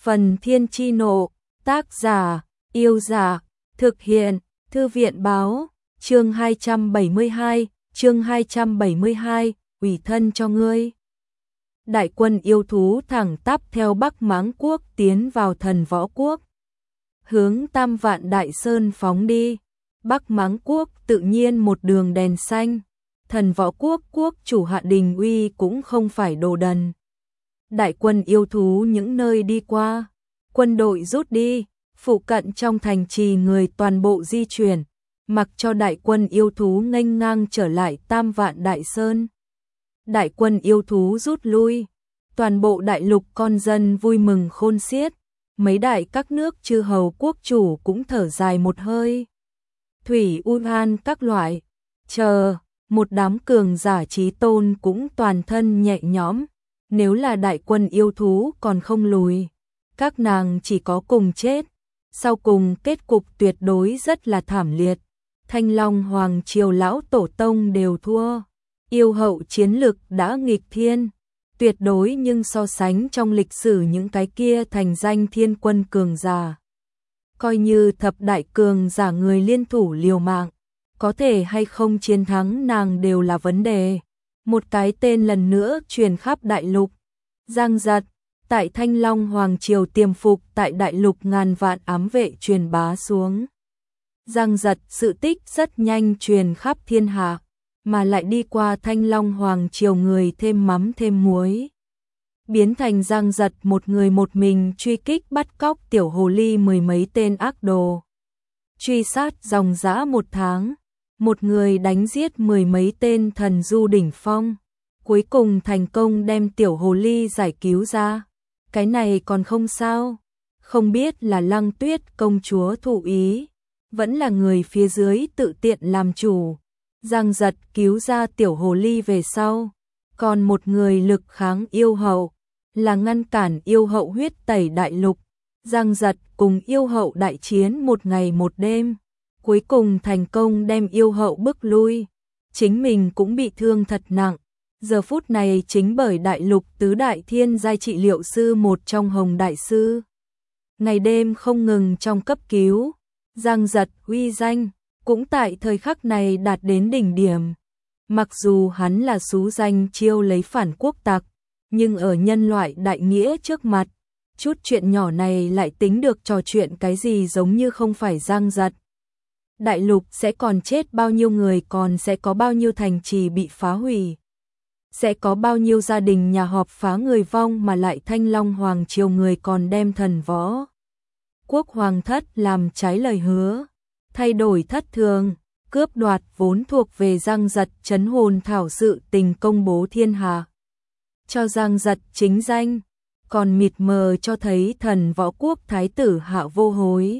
Phần Thiên Chi Nộ, tác giả, Yêu Dạ, thực hiện, Thư viện Báo, chương 272, ủy thân cho ngươi. Đại quân yêu thú thẳng tắp theo Bắc Mãng Quốc tiến vào Thần Võ Quốc, hướng Tam Vạn Đại Sơn phóng đi. Bắc Mãng Quốc tự nhiên một đường đèn xanh, Thần Võ Quốc quốc chủ Hạ Đình Uy cũng không phải đồ đần. Đại quân yêu thú những nơi đi qua, quân đội rút đi, phụ cận trong thành trì người toàn bộ di chuyển, mặc cho đại quân yêu thú nghênh ngang trở lại Tam Vạn Đại Sơn. Đại quân yêu thú rút lui, toàn bộ đại lục con dân vui mừng khôn xiết, mấy đại các nước chư hầu quốc chủ cũng thở dài một hơi. Thủy U An các loại, chờ, một đám cường giả chí tôn cũng toàn thân nhẹ nhõm, nếu là đại quân yêu thú còn không lùi, các nàng chỉ có cùng chết, sau cùng kết cục tuyệt đối rất là thảm liệt. Thanh Long Hoàng Triều lão tổ tông đều thua, yêu hậu chiến lực đã nghịch thiên, tuyệt đối nhưng so sánh trong lịch sử những cái kia thành danh thiên quân cường giả. Coi như thập đại cường giả người liên thủ liều mạng, có thể hay không chiến thắng nàng đều là vấn đề. Một cái tên lần nữa truyền khắp đại lục. Giang Giật, tại Thanh Long Hoàng Triều tiềm phục tại đại lục ngàn vạn ám vệ truyền bá xuống. Giang Giật sự tích rất nhanh truyền khắp thiên hạ, mà lại đi qua Thanh Long Hoàng Triều người thêm mắm thêm muối. Biến thành Giang Giật một người một mình truy kích bắt cóc tiểu hồ ly mười mấy tên ác đồ. Truy sát dòng dã một tháng, một người đánh giết mười mấy tên thần du đỉnh phong, cuối cùng thành công đem tiểu hồ ly giải cứu ra. Cái này còn không sao, không biết là Lăng Tuyết công chúa thụ ý, vẫn là người phía dưới tự tiện làm chủ. Giang Giật cứu ra tiểu hồ ly về sau, còn một người lực kháng yêu hậu, là ngăn cản yêu hậu huyết tẩy đại lục. Giang Giật cùng yêu hậu đại chiến một ngày một đêm, cuối cùng thành công đem yêu hậu bức lui, chính mình cũng bị thương thật nặng. Giờ phút này chính bởi đại lục tứ đại thiên giai trị liệu sư một trong Hồng Đại Sư, ngày đêm không ngừng trong cấp cứu. Giang Giật uy danh cũng tại thời khắc này đạt đến đỉnh điểm. Mặc dù hắn là xú danh chiêu lấy phản quốc tặc, nhưng ở nhân loại đại nghĩa trước mặt, chút chuyện nhỏ này lại tính được trò chuyện cái gì, giống như không phải Giang Giật. Đại lục sẽ còn chết bao nhiêu người, còn sẽ có bao nhiêu thành trì bị phá hủy, sẽ có bao nhiêu gia đình nhà họp phá người vong, mà lại Thanh Long Hoàng Triều người còn đem Thần Võ Quốc Hoàng thất làm trái lời hứa, thay đổi thất thường, cướp đoạt vốn thuộc về Giang Giật trấn hồn thảo sự tình công bố thiên hạ. Cho Giang Giật chính danh, còn mịt mờ cho thấy Thần Võ Quốc Thái tử Hạ Vô Hối.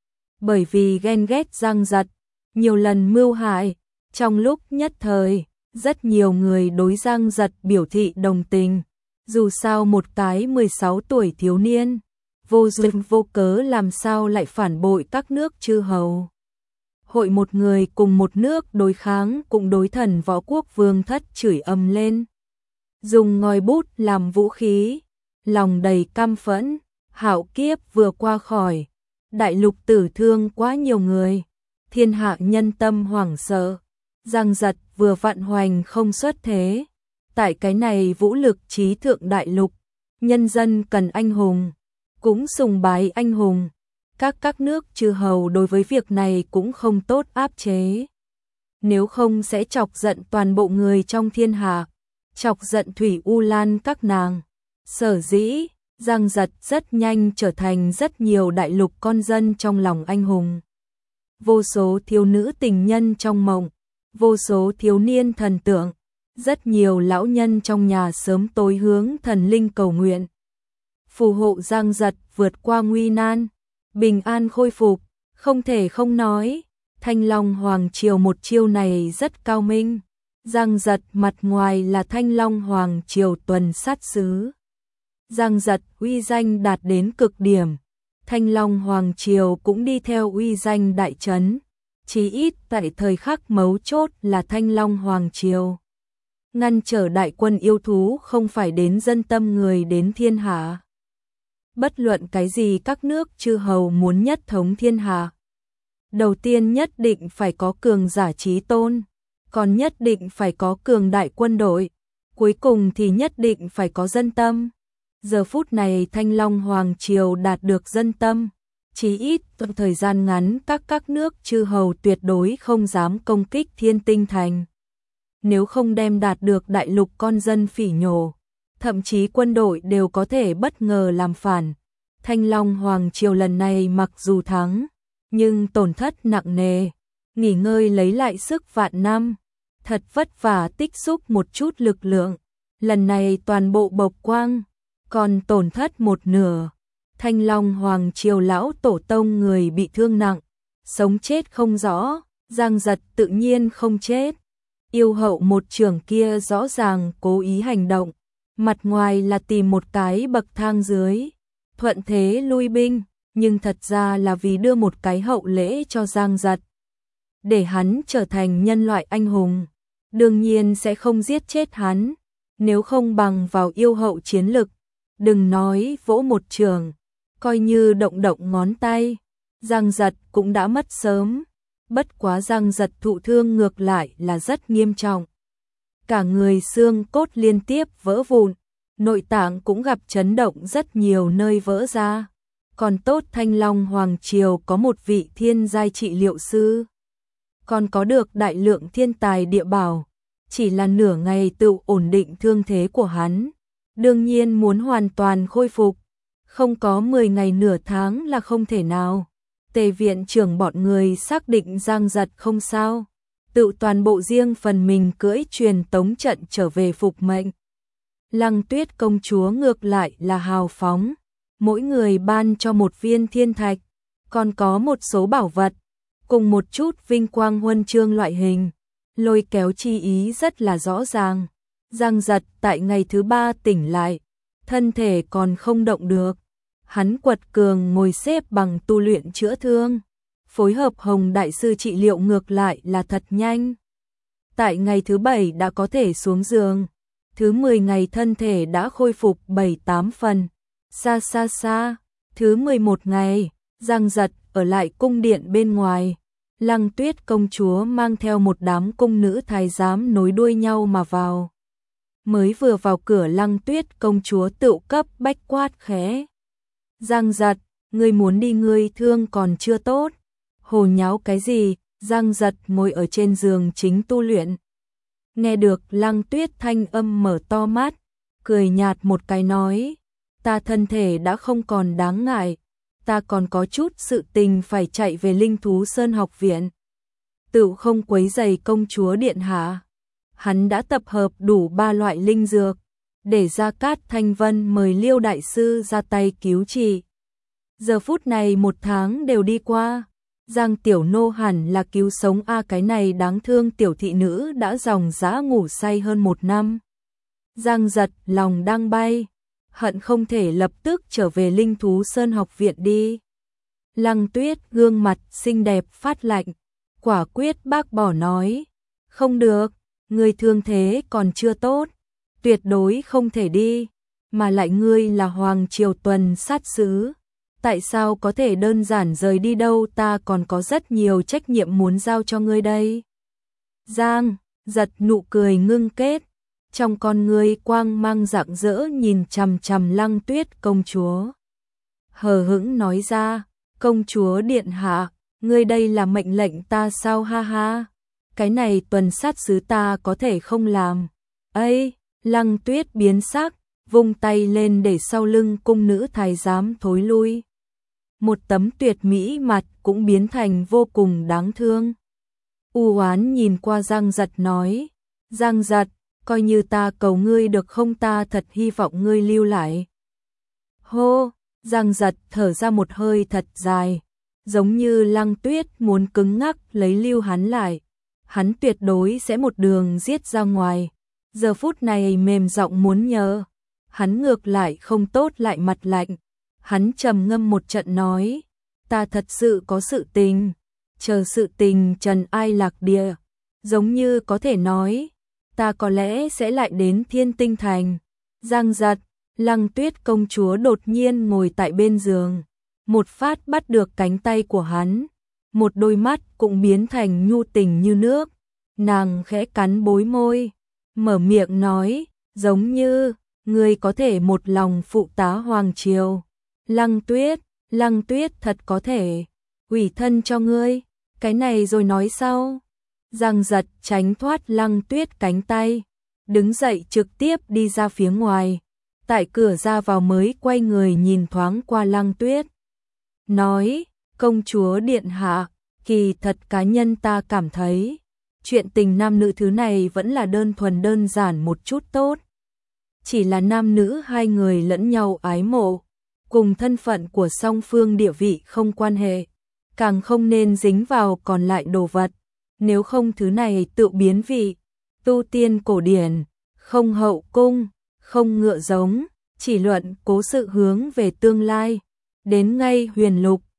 Bởi vì ghen ghét Giang Giật, nhiều lần mưu hại, trong lúc nhất thời, rất nhiều người đối Giang Giật biểu thị đồng tình. Dù sao một cái 16 tuổi thiếu niên, vô duyên vô cớ làm sao lại phản bội các nước chư hầu. Hội một người cùng một nước đối kháng, cũng đối Thần Võ Quốc vương thất chửi ầm lên. Dùng ngòi bút làm vũ khí, lòng đầy căm phẫn, hạo kiếp vừa qua khỏi, đại lục tử thương quá nhiều người, thiên hạ nhân tâm hoảng sợ. Giang Giật vừa vạn hoành không xuất thế, tại cái này vũ lực trí thượng đại lục, nhân dân cần anh hùng, cũng sùng bái anh hùng. Các nước chư hầu đối với việc này cũng không tốt áp chế, nếu không sẽ chọc giận toàn bộ người trong thiên hạ, chọc giận Thủy U Lan các nàng. Sở dĩ Giang Giật rất nhanh trở thành rất nhiều đại lục con dân trong lòng anh hùng. Vô số thiếu nữ tình nhân trong mộng, vô số thiếu niên thần tượng, rất nhiều lão nhân trong nhà sớm tối hướng thần linh cầu nguyện, phù hộ Giang Giật vượt qua nguy nan, bình an khôi phục. Không thể không nói, Thanh Long Hoàng Triều một chiêu này rất cao minh. Giang Giật mặt ngoài là Thanh Long Hoàng Triều tuần sát sứ, Giang Giật uy danh đạt đến cực điểm, Thanh Long Hoàng Triều cũng đi theo uy danh đại trấn. Chí ít tại thời khắc mấu chốt là Thanh Long Hoàng Triều ngăn trở đại quân yêu thú không phải đến dân tâm người đến thiên hạ. Bất luận cái gì các nước chư hầu muốn nhất thống thiên hạ, đầu tiên nhất định phải có cường giả trí tôn, còn nhất định phải có cường đại quân đội, cuối cùng thì nhất định phải có dân tâm. Giờ phút này Thanh Long Hoàng Triều đạt được dân tâm, chí ít trong thời gian ngắn các nước chư hầu tuyệt đối không dám công kích Thiên Tinh Thành. Nếu không đem đạt được đại lục con dân phỉ nhổ, thậm chí quân đội đều có thể bất ngờ làm phản. Thanh Long Hoàng Triều lần này mặc dù thắng, nhưng tổn thất nặng nề, nghỉ ngơi lấy lại sức vạn năm, thật vất vả tích xúc một chút lực lượng, lần này toàn bộ bộc quang, còn tổn thất một nửa. Thanh Long Hoàng Triều lão tổ tông người bị thương nặng, sống chết không rõ, Giang Giật tự nhiên không chết. Yêu hậu một trưởng kia rõ ràng cố ý hành động, mặt ngoài là tìm một cái bậc thang dưới, thuận thế lui binh, nhưng thật ra là vì đưa một cái hậu lễ cho Giang Giật, để hắn trở thành nhân loại anh hùng. Đương nhiên sẽ không giết chết hắn, nếu không bằng vào yêu hậu chiến lực, đừng nói vỗ một trường, coi như động động ngón tay, Giang Giật cũng đã mất sớm. Bất quá Giang Giật thụ thương ngược lại là rất nghiêm trọng. Cả người xương cốt liên tiếp vỡ vụn, nội tạng cũng gặp chấn động rất nhiều nơi vỡ ra. Còn tốt Thanh Long Hoàng Triều có một vị thiên giai trị liệu sư, còn có được đại lượng thiên tài địa bảo, chỉ là nửa ngày tự ổn định thương thế của hắn. Đương nhiên muốn hoàn toàn khôi phục, không có 10 ngày nửa tháng là không thể nào. Tề viện trưởng bọn người xác định Giang Giật không sao, tự toàn bộ riêng phần mình cưỡi truyền tống trận trở về phục mệnh. Lăng Tuyết công chúa ngược lại là hào phóng, mỗi người ban cho một viên thiên thạch, còn có một số bảo vật, cùng một chút vinh quang huân chương loại hình, lôi kéo chi ý rất là rõ ràng. Giang Giật tại ngày thứ 3 tỉnh lại, thân thể còn không động được. Hắn quật cường ngồi xếp bằng tu luyện chữa thương, phối hợp Hồng Đại Sư trị liệu ngược lại là thật nhanh. Tại ngày thứ 7 đã có thể xuống giường, thứ 10 ngày thân thể đã khôi phục 7-8 phần. Xa, thứ 11 ngày, Giang Giật ở lại cung điện bên ngoài. Lăng Tuyết công chúa mang theo một đám cung nữ thái giám nối đuôi nhau mà vào. Mới vừa vào cửa Lăng Tuyết công chúa tự cấp bách quát khẽ. Giang Giật, ngươi muốn đi, ngươi thương còn chưa tốt. Hồ nháo cái gì? Giang Giật ngồi ở trên giường chính tu luyện. Nghe được Lăng Tuyết thanh âm mở to mắt, cười nhạt một cái nói, ta thân thể đã không còn đáng ngại, ta còn có chút sự tình phải chạy về Linh Thú Sơn học viện. Tự không quấy rầy công chúa điện hạ. Hắn đã tập hợp đủ 3 loại linh dược, để Gia Cát Thanh Vân mời Liêu đại sư ra tay cứu trị. Giờ phút này 1 tháng đều đi qua, Giang tiểu nô hẳn là cứu sống cái này đáng thương tiểu thị nữ đã dòng dã ngủ say hơn 1 năm. Giang Giật lòng đang bay, hận không thể lập tức trở về Linh Thú Sơn học viện đi. Lăng Tuyết gương mặt xinh đẹp phát lạnh, quả quyết bác bỏ nói, không được, người thương thế còn chưa tốt, tuyệt đối không thể đi, mà lại ngươi là Hoàng Triều tuần sát sứ, tại sao có thể đơn giản rời đi đâu, ta còn có rất nhiều trách nhiệm muốn giao cho ngươi đây. Giang Giật nụ cười ngưng kết, trong con ngươi quang mang rạng rỡ nhìn chằm chằm Lăng Tuyết công chúa. Hờ hững nói ra, công chúa điện hạ, ngươi đây là mệnh lệnh ta sao, ha ha, cái này tuần sát sứ ta có thể không làm. Ây, Lăng Tuyết biến sắc, vung tay lên để sau lưng cung nữ thái giám thối lui. Một tấm tuyệt mỹ mặt cũng biến thành vô cùng đáng thương. U oán nhìn qua Giang Giật nói, Giang Giật, coi như ta cầu ngươi được không, ta thật hy vọng ngươi lưu lại. Hô, Giang Giật thở ra một hơi thật dài, giống như Lăng Tuyết muốn cứng ngắc lấy lưu hắn lại. Hắn tuyệt đối sẽ một đường giết ra ngoài. Giờ phút này mềm giọng muốn nhờ, hắn ngược lại không tốt lại mặt lạnh. Hắn trầm ngâm một trận nói, ta thật sự có sự tình, chờ sự tình trần ai lạc địa, giống như có thể nói, ta có lẽ sẽ lại đến Thiên Tinh Thành. Giang Giật, Lăng Tuyết công chúa đột nhiên ngồi tại bên giường, một phát bắt được cánh tay của hắn, một đôi mắt cũng biến thành nhu tình như nước. Nàng khẽ cắn bối môi, mở miệng nói, giống như, ngươi có thể một lòng phụ tá hoàng triều. Lăng Tuyết thật có thể, ủy thân cho ngươi, cái này rồi nói sau. Giang giật tránh thoát Lăng Tuyết cánh tay, đứng dậy trực tiếp đi ra phía ngoài. Tại cửa ra vào mới quay người nhìn thoáng qua Lăng Tuyết. Nói, công chúa điện hạ, kỳ thật cá nhân ta cảm thấy, chuyện tình nam nữ thứ này vẫn là đơn thuần đơn giản một chút tốt. Chỉ là nam nữ hai người lẫn nhau ái mộ, cùng thân phận của song phương địa vị không quan hệ, càng không nên dính vào còn lại đồ vật, nếu không thứ này tự biến vị, tu tiên cổ điển, không hậu cung, không ngựa giống, chỉ luận cố sự hướng về tương lai, đến ngay huyền lục,